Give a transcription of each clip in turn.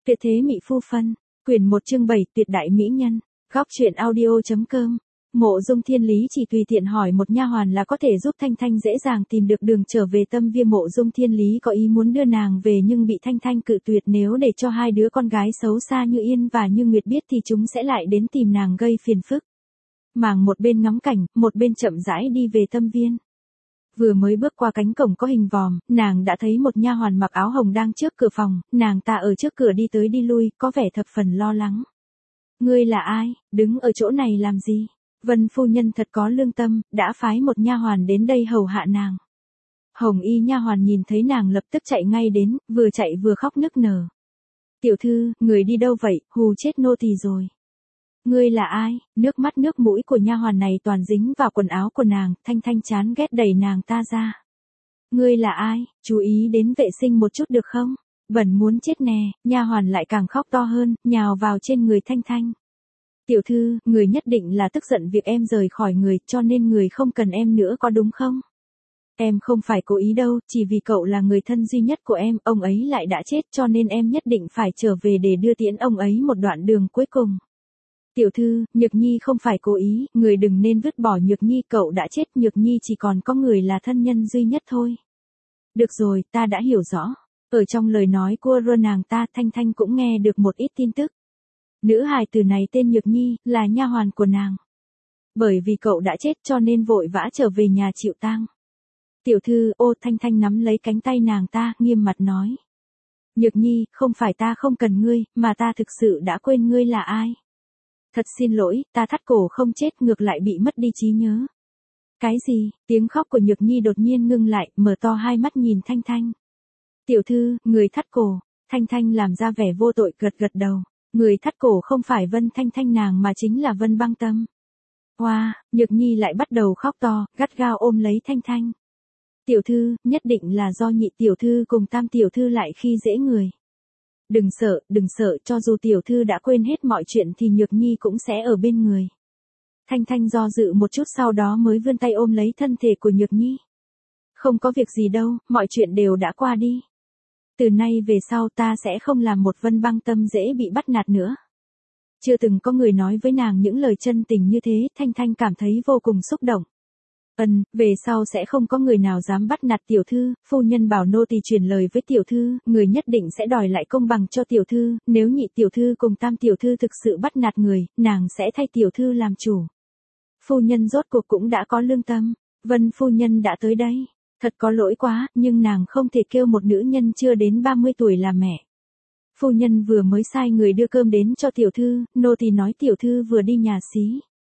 Tuyệt thế mỹ phu phân, quyển 1 chương 7 tuyệt đại mỹ nhân, góc truyện audio.com. Mộ Dung Thiên Lý chỉ tùy tiện hỏi một nha hoàn là có thể giúp Thanh Thanh dễ dàng tìm được đường trở về Tâm Viên. Mộ Dung Thiên Lý có ý muốn đưa nàng về nhưng bị Thanh Thanh cự tuyệt, nếu để cho hai đứa con gái xấu xa Như Yên và Như Nguyệt biết thì chúng sẽ lại đến tìm nàng gây phiền phức. Màng một bên ngắm cảnh, một bên chậm rãi đi về Tâm Viên. Vừa mới bước qua cánh cổng có hình vòm, nàng đã thấy một nha hoàn mặc áo hồng đang trước cửa phòng, nàng ta ở trước cửa đi tới đi lui, có vẻ thập phần lo lắng. Ngươi là ai, đứng ở chỗ này làm gì? Vân phu nhân thật có lương tâm, đã phái một nha hoàn đến đây hầu hạ nàng. Hồng y nha hoàn nhìn thấy nàng lập tức chạy ngay đến, vừa chạy vừa khóc nức nở. Tiểu thư, người đi đâu vậy, hù chết nô tỳ rồi. Ngươi là ai? Nước mắt nước mũi của nha hoàn này toàn dính vào quần áo của nàng, Thanh Thanh chán ghét đẩy nàng ta ra. Ngươi là ai? Chú ý đến vệ sinh một chút được không? Bẩn muốn chết nè, nha hoàn lại càng khóc to hơn, nhào vào trên người Thanh Thanh. Tiểu thư, người nhất định là tức giận việc em rời khỏi người, cho nên người không cần em nữa có đúng không? Em không phải cố ý đâu, chỉ vì cậu là người thân duy nhất của em, ông ấy lại đã chết cho nên em nhất định phải trở về để đưa tiễn ông ấy một đoạn đường cuối cùng. Tiểu thư, Nhược Nhi không phải cố ý, người đừng nên vứt bỏ Nhược Nhi, cậu đã chết, Nhược Nhi chỉ còn có người là thân nhân duy nhất thôi. Được rồi, ta đã hiểu rõ. Ở trong lời nói của nàng ta, Thanh Thanh cũng nghe được một ít tin tức. Nữ hài tử này tên Nhược Nhi, là nha hoàn của nàng. Bởi vì cậu đã chết cho nên vội vã trở về nhà chịu tang. Tiểu thư, ô, Thanh Thanh nắm lấy cánh tay nàng ta, nghiêm mặt nói. Nhược Nhi, không phải ta không cần ngươi, mà ta thực sự đã quên ngươi là ai. Thật xin lỗi, ta thắt cổ không chết, ngược lại bị mất đi trí nhớ. Cái gì? Tiếng khóc của Nhược Nhi đột nhiên ngưng lại, mở to hai mắt nhìn Thanh Thanh. Tiểu thư, người thắt cổ. Thanh Thanh làm ra vẻ vô tội, gật gật đầu. Người thắt cổ không phải Vân Thanh Thanh nàng mà chính là Vân Băng Tâm. Hoa, Nhược Nhi lại bắt đầu khóc to, gắt gao ôm lấy Thanh Thanh. Tiểu thư, nhất định là do nhị tiểu thư cùng tam tiểu thư lại khi dễ người. Đừng sợ, cho dù tiểu thư đã quên hết mọi chuyện thì Nhược Nhi cũng sẽ ở bên người. Thanh Thanh do dự một chút sau đó mới vươn tay ôm lấy thân thể của Nhược Nhi. Không có việc gì đâu, mọi chuyện đều đã qua đi. Từ nay về sau ta sẽ không làm một Vân Băng Tâm dễ bị bắt nạt nữa. Chưa từng có người nói với nàng những lời chân tình như thế, Thanh Thanh cảm thấy vô cùng xúc động. Về sau sẽ không có người nào dám bắt nạt tiểu thư, phu nhân bảo nô tỳ truyền lời với tiểu thư, người nhất định sẽ đòi lại công bằng cho tiểu thư, nếu nhị tiểu thư cùng tam tiểu thư thực sự bắt nạt người, nàng sẽ thay tiểu thư làm chủ. Phu nhân rốt cuộc cũng đã có lương tâm, Vân phu nhân đã tới đây, thật có lỗi quá, nhưng nàng không thể kêu một nữ nhân chưa đến 30 tuổi làm mẹ. Phu nhân vừa mới sai người đưa cơm đến cho tiểu thư, nô tỳ nói tiểu thư vừa đi nhà xí.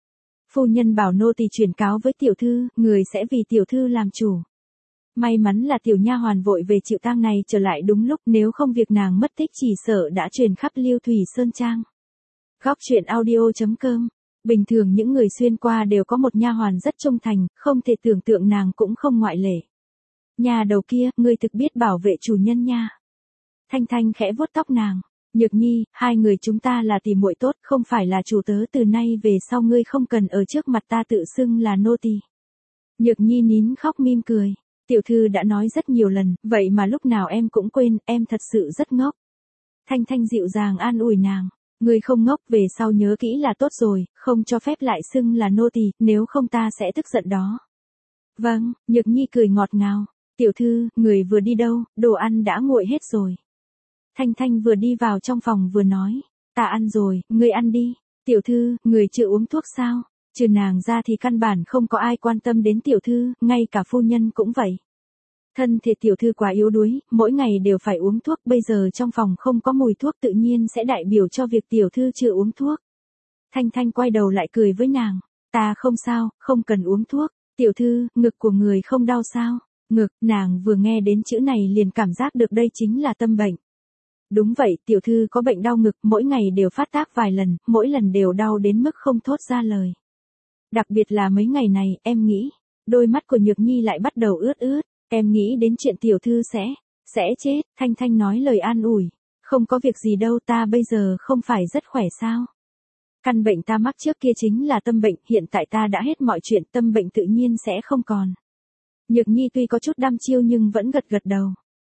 Phu nhân bảo nô tỳ chuyển cáo với tiểu thư, người sẽ vì tiểu thư làm chủ. May mắn là tiểu nha hoàn vội về chịu tang này trở lại đúng lúc, nếu không việc nàng mất tích chỉ sợ đã truyền khắp Liêu Thủy Sơn Trang. Góc truyện audio.com. Bình thường những người xuyên qua đều có một nha hoàn rất trung thành, không thể tưởng tượng nàng cũng không ngoại lệ. Nhà đầu kia, ngươi thực biết bảo vệ chủ nhân nha. Thanh Thanh khẽ vuốt tóc nàng. Nhược Nhi, hai người chúng ta là tỉ muội tốt, không phải là chủ tớ, từ nay về sau ngươi không cần ở trước mặt ta tự xưng là nô tỳ. Nhược Nhi nín khóc mỉm cười. Tiểu thư đã nói rất nhiều lần, vậy mà lúc nào em cũng quên, em thật sự rất ngốc. Thanh Thanh dịu dàng an ủi nàng. Ngươi không ngốc, về sau nhớ kỹ là tốt rồi, không cho phép lại xưng là nô tỳ, nếu không ta sẽ tức giận đó. Vâng, Nhược Nhi cười ngọt ngào. Tiểu thư, người vừa đi đâu, đồ ăn đã nguội hết rồi. Thanh Thanh vừa đi vào trong phòng vừa nói, ta ăn rồi, ngươi ăn đi. Tiểu thư, người chưa uống thuốc sao? Trừ nàng ra thì căn bản không có ai quan tâm đến tiểu thư, ngay cả phu nhân cũng vậy. Thân thể tiểu thư quá yếu đuối, mỗi ngày đều phải uống thuốc, bây giờ trong phòng không có mùi thuốc tự nhiên sẽ đại biểu cho việc tiểu thư chưa uống thuốc. Thanh Thanh quay đầu lại cười với nàng, ta không sao, không cần uống thuốc. Tiểu thư, ngực của người không đau sao? Ngực, nàng vừa nghe đến chữ này liền cảm giác được đây chính là tâm bệnh. Đúng vậy, tiểu thư có bệnh đau ngực, mỗi ngày đều phát tác vài lần, mỗi lần đều đau đến mức không thốt ra lời. Đặc biệt là mấy ngày này, em nghĩ, đôi mắt của Nhược Nhi lại bắt đầu ướt ướt, em nghĩ đến chuyện tiểu thư sẽ chết, Thanh Thanh nói lời an ủi. Không có việc gì đâu, ta bây giờ không phải rất khỏe sao? Căn bệnh ta mắc trước kia chính là tâm bệnh, hiện tại ta đã hết mọi chuyện, tâm bệnh tự nhiên sẽ không còn. Nhược Nhi tuy có chút đăm chiêu nhưng vẫn gật gật đầu.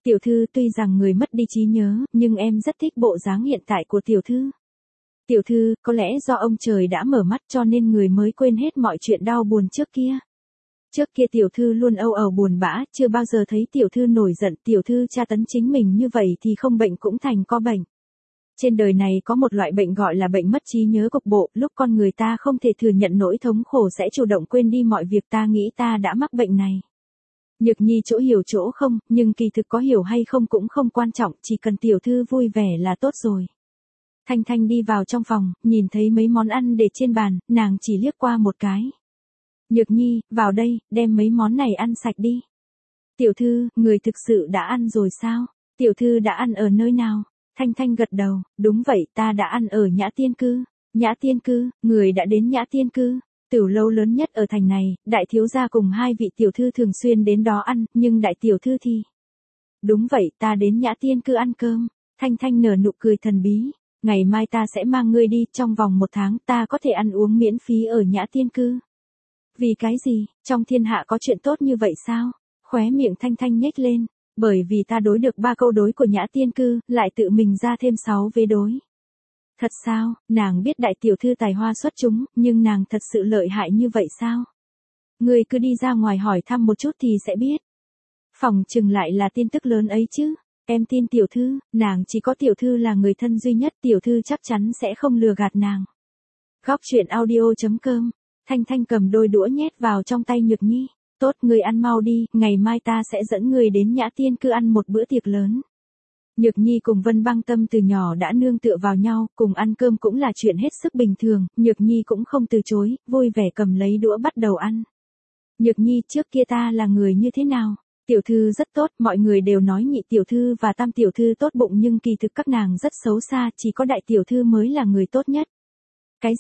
Tiểu thư tuy rằng người mất đi trí nhớ, nhưng em rất thích bộ dáng hiện tại của tiểu thư. Tiểu thư, có lẽ do ông trời đã mở mắt cho nên người mới quên hết mọi chuyện đau buồn trước kia. Trước kia tiểu thư luôn âu ầu buồn bã, chưa bao giờ thấy tiểu thư nổi giận, tiểu thư tra tấn chính mình như vậy thì không bệnh cũng thành có bệnh. Trên đời này có một loại bệnh gọi là bệnh mất trí nhớ cục bộ, lúc con người ta không thể thừa nhận nỗi thống khổ sẽ chủ động quên đi mọi việc, ta nghĩ ta đã mắc bệnh này. Nhược Nhi chỗ hiểu chỗ không, nhưng kỳ thực có hiểu hay không cũng không quan trọng, chỉ cần tiểu thư vui vẻ là tốt rồi. Thanh Thanh đi vào trong phòng, nhìn thấy mấy món ăn để trên bàn, nàng chỉ liếc qua một cái. Nhược Nhi, vào đây, đem mấy món này ăn sạch đi. Tiểu thư, người thực sự đã ăn rồi sao? Tiểu thư đã ăn ở nơi nào? Thanh Thanh gật đầu, đúng vậy, ta đã ăn ở Nhã Tiên Cư. Nhã Tiên Cư, người đã đến Nhã Tiên Cư. Tiểu lâu lớn nhất ở thành này, đại thiếu gia cùng hai vị tiểu thư thường xuyên đến đó ăn, nhưng đại tiểu thư thì... Đúng vậy, ta đến Nhã Tiên Cư ăn cơm. Thanh Thanh nở nụ cười thần bí. Ngày mai ta sẽ mang ngươi đi, trong vòng 1 tháng ta có thể ăn uống miễn phí ở Nhã Tiên Cư. Vì cái gì, trong thiên hạ có chuyện tốt như vậy sao? Khóe miệng Thanh Thanh nhếch lên, bởi vì ta đối được 3 câu đối của Nhã Tiên Cư, lại tự mình ra thêm 6 vế đối. Thật sao, nàng biết đại tiểu thư tài hoa xuất chúng, nhưng nàng thật sự lợi hại như vậy sao? Ngươi cứ đi ra ngoài hỏi thăm một chút thì sẽ biết. Phòng chừng lại là tin tức lớn ấy chứ. Em tin tiểu thư, nàng chỉ có tiểu thư là người thân duy nhất, tiểu thư chắc chắn sẽ không lừa gạt nàng. Góc truyện audio.com. Thanh Thanh cầm đôi đũa nhét vào trong tay Nhược Nhi. Tốt, người ăn mau đi, ngày mai ta sẽ dẫn người đến Nhã Tiên Cư ăn một bữa tiệc lớn. Nhược Nhi cùng Vân Băng Tâm từ nhỏ đã nương tựa vào nhau, cùng ăn cơm cũng là chuyện hết sức bình thường, Nhược Nhi cũng không từ chối, vui vẻ cầm lấy đũa bắt đầu ăn. Nhược Nhi, trước kia ta là người như thế nào? Tiểu thư rất tốt, mọi người đều nói nhị tiểu thư và tam tiểu thư tốt bụng nhưng kỳ thực các nàng rất xấu xa, chỉ có đại tiểu thư mới là người tốt nhất. Cái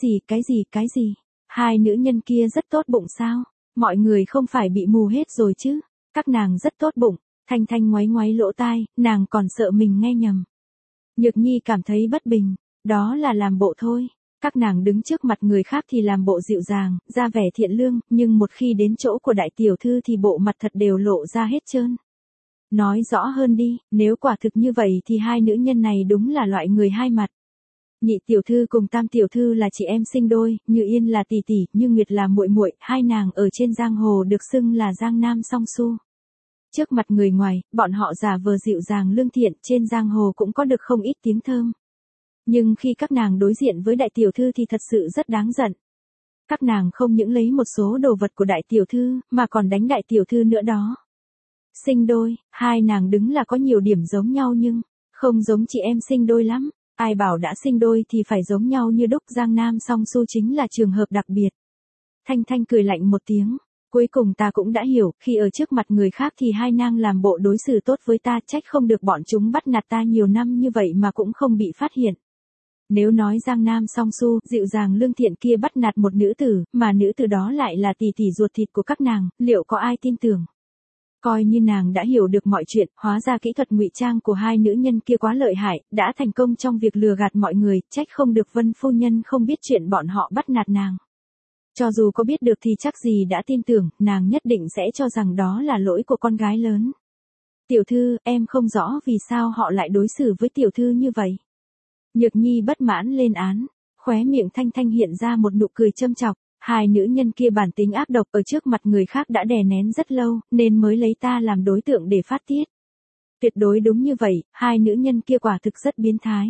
gì? Hai nữ nhân kia rất tốt bụng sao? Mọi người không phải bị mù hết rồi chứ? Các nàng rất tốt bụng. Thanh Thanh ngoáy ngoáy lỗ tai, nàng còn sợ mình nghe nhầm. Nhược Nhi cảm thấy bất bình, đó là làm bộ thôi. Các nàng đứng trước mặt người khác thì làm bộ dịu dàng, ra vẻ thiện lương, nhưng một khi đến chỗ của đại tiểu thư thì bộ mặt thật đều lộ ra hết trơn. Nói rõ hơn đi, nếu quả thực như vậy thì hai nữ nhân này đúng là loại người hai mặt. Nhị tiểu thư cùng tam tiểu thư là chị em sinh đôi, Như Yên là tỷ tỷ, Như Nguyệt là muội muội, hai nàng ở trên giang hồ được xưng là giang nam song su. Trước mặt người ngoài, bọn họ giả vờ dịu dàng lương thiện, trên giang hồ cũng có được không ít tiếng thơm. Nhưng khi các nàng đối diện với đại tiểu thư thì thật sự rất đáng giận. Các nàng không những lấy một số đồ vật của đại tiểu thư, mà còn đánh đại tiểu thư nữa đó. Sinh đôi, hai nàng đứng là có nhiều điểm giống nhau nhưng, không giống chị em sinh đôi lắm. Ai bảo đã sinh đôi thì phải giống nhau như đúc, giang nam song su chính là trường hợp đặc biệt. Thanh Thanh cười lạnh một tiếng. Cuối cùng ta cũng đã hiểu, khi ở trước mặt người khác thì hai nàng làm bộ đối xử tốt với ta, trách không được bọn chúng bắt nạt ta nhiều năm như vậy mà cũng không bị phát hiện. Nếu nói giang nam song su, dịu dàng lương thiện kia bắt nạt một nữ tử, mà nữ tử đó lại là tỷ tỷ ruột thịt của các nàng, liệu có ai tin tưởng? Coi như nàng đã hiểu được mọi chuyện, hóa ra kỹ thuật ngụy trang của hai nữ nhân kia quá lợi hại, đã thành công trong việc lừa gạt mọi người, trách không được Vân phu nhân không biết chuyện bọn họ bắt nạt nàng. Cho dù có biết được thì chắc gì đã tin tưởng, nàng nhất định sẽ cho rằng đó là lỗi của con gái lớn. Tiểu thư, em không rõ vì sao họ lại đối xử với tiểu thư như vậy. Nhược Nhi bất mãn lên án, khóe miệng Thanh Thanh hiện ra một nụ cười châm chọc. Hai nữ nhân kia bản tính ác độc, ở trước mặt người khác đã đè nén rất lâu, nên mới lấy ta làm đối tượng để phát tiết. Tuyệt đối đúng như vậy, hai nữ nhân kia quả thực rất biến thái.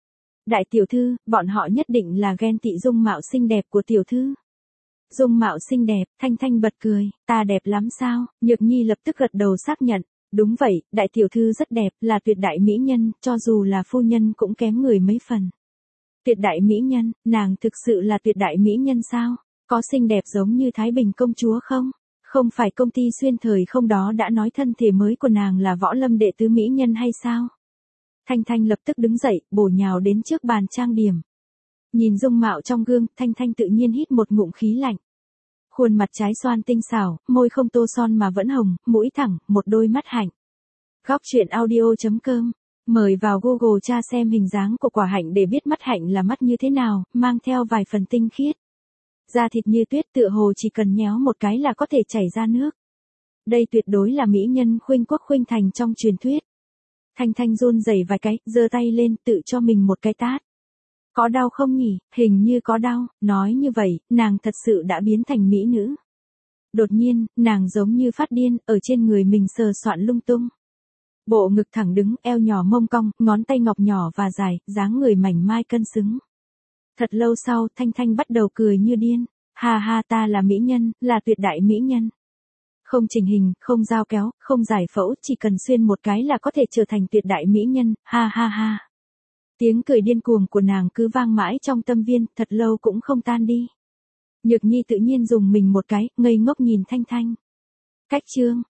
Đại tiểu thư, bọn họ nhất định là ghen tị dung mạo xinh đẹp của tiểu thư. Dung mạo xinh đẹp, Thanh Thanh bật cười, ta đẹp lắm sao? Nhược Nhi lập tức gật đầu xác nhận, đúng vậy, đại tiểu thư rất đẹp, là tuyệt đại mỹ nhân, cho dù là phu nhân cũng kém người mấy phần. Tuyệt đại mỹ nhân, nàng thực sự là tuyệt đại mỹ nhân sao? Có xinh đẹp giống như Thái Bình công chúa không? Không phải công ty xuyên thời không đó đã nói thân thể mới của nàng là võ lâm đệ tứ mỹ nhân hay sao? Thanh Thanh lập tức đứng dậy, bổ nhào đến trước bàn trang điểm. Nhìn dung mạo trong gương, Thanh Thanh tự nhiên hít một ngụm khí lạnh. Khuôn mặt trái xoan tinh xảo, môi không tô son mà vẫn hồng, mũi thẳng, một đôi mắt hạnh. Góc truyện audio.com. Mời vào Google tra xem hình dáng của quả hạnh để biết mắt hạnh là mắt như thế nào, mang theo vài phần tinh khiết. Da thịt như tuyết, tựa hồ chỉ cần nhéo một cái là có thể chảy ra nước. Đây tuyệt đối là mỹ nhân khuynh quốc khuynh thành trong truyền thuyết. Thanh Thanh run rẩy vài cái, giơ tay lên, tự cho mình một cái tát. Có đau không nhỉ? Hình như có đau, nói như vậy, nàng thật sự đã biến thành mỹ nữ. Đột nhiên, nàng giống như phát điên, ở trên người mình sờ soạn lung tung. Bộ ngực thẳng đứng, eo nhỏ mông cong, ngón tay ngọc nhỏ và dài, dáng người mảnh mai cân xứng. Thật lâu sau, Thanh Thanh bắt đầu cười như điên. Ha ha, ta là mỹ nhân, là tuyệt đại mỹ nhân. Không chỉnh hình, không dao kéo, không giải phẫu, chỉ cần xuyên một cái là có thể trở thành tuyệt đại mỹ nhân, ha ha ha. Tiếng cười điên cuồng của nàng cứ vang mãi trong tâm viên, thật lâu cũng không tan đi. Nhược Nhi tự nhiên dùng mình một cái, ngây ngốc nhìn Thanh Thanh. Cách chương